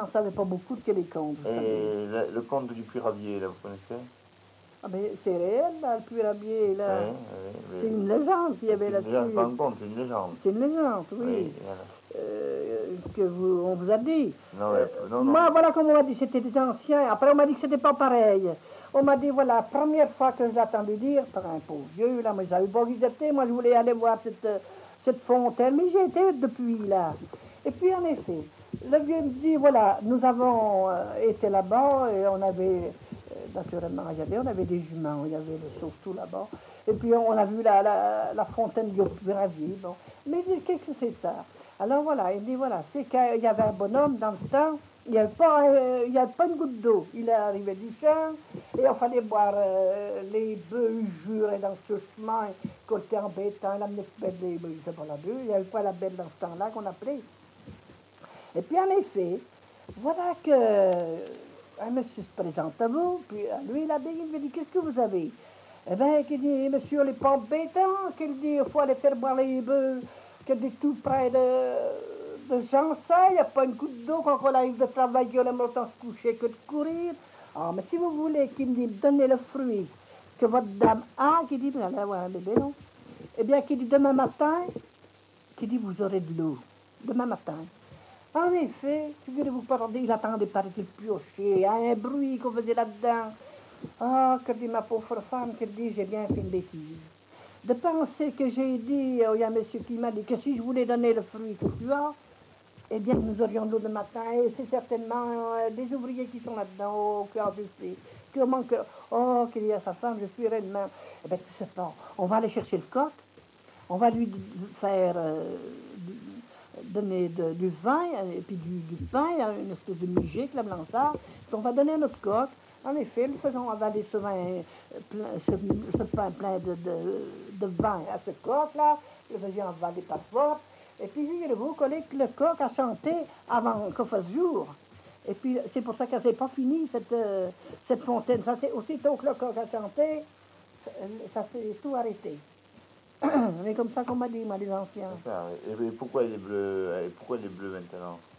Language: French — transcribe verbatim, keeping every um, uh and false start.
n'en savait pas beaucoup que les contes. Et le, le conte du Puy-Ravier, là, vous connaissez? Ah ben, c'est réel, là, le Puy-Ravier, là. Oui, oui, C'est une légende qu'il y avait là-dessus. C'est pas un conte, c'est une légende. C'est une légende, oui. Oui, voilà. Euh, que vous, on vous a dit. Non, Euh, non, moi, non. voilà comme on m'a dit, c'était des anciens. Après, on m'a dit que c'était pas pareil. On m'a dit, voilà, première fois que je l'ai entendu dire, par un pauvre vieux, là, moi, je savais pas où ils étaient. Moi, je voulais aller voir cette, cette fontaine, mais j'y étais depuis, là. Et puis, en effet, le vieux me dit, voilà, nous avons euh, été là-bas et on avait, euh, naturellement, il y avait, on avait des juments, il y avait le sauve-tout là-bas. Et puis, on a vu la, la, la fontaine du Puy-Ravier, bon. Mais il dit, qu'est-ce que c'est ça? Alors voilà, il dit, voilà, c'est qu'il y avait un bonhomme dans le temps, il n'y avait, euh, avait pas une goutte d'eau. Il est arrivé du champ, et il fallait boire euh, les bœufs, ils juraient dans ce chemin, côté embêtant, il amenait les bœufs, je sais pas la bœuf, il n'y avait pas la belle dans ce temps-là qu'on appelait. Et puis en effet, voilà que un monsieur se présente à vous, puis à lui, l'abbé, il me dit, qu'est-ce que vous avez? Eh bien, qu'il dit, monsieur, les pas embêtants, qu'il dit, il faut aller faire boire les bœufs, qu'il dit, tout près de, de Jansin, il n'y a pas une goutte d'eau quand on arrive de travailler, on aime autant se coucher que de courir. Ah, mais si vous voulez, qu'il me dit, donnez le fruit, ce que votre dame a, qu'il dit, vous allez avoir un bébé, non? Eh bien, qu'il dit, demain matin, qu'il dit, vous aurez de l'eau, demain matin. En effet, figurez-vous, il attendait, paraît-il, piocher, un bruit qu'on faisait là-dedans. Ah, que dit ma pauvre femme, que dit, j'ai bien fait une bêtise. De penser que j'ai dit, il y a un monsieur qui m'a dit que si je voulais donner le fruit que tu as, eh bien, nous aurions de l'eau le matin, et c'est certainement euh, des ouvriers qui sont là-dedans, oh, qui ont fait, comment que, oh, qu'il y a sa femme, je suis demain. Eh bien, tu sais pas, on va aller chercher le coq, on va lui faire euh, donner de, du vin, et puis du, du pain, une espèce de mugé, la blanchard, puis on va donner à notre coq. En effet, nous faisons avaler ce, vin, plein, ce, ce pain plein de, de, de vin à ce coq-là, le faisions avaler par force, et puis figurez-vous que le coq a chanté avant qu'on fasse jour. Et puis c'est pour ça que c'est pas fini cette, euh, cette fontaine. Ça, c'est aussitôt que le coq a chanté, ça s'est tout arrêté. C'est comme ça qu'on m'a dit, moi, les anciens. Et pourquoi il est bleu, pourquoi il est bleu maintenant?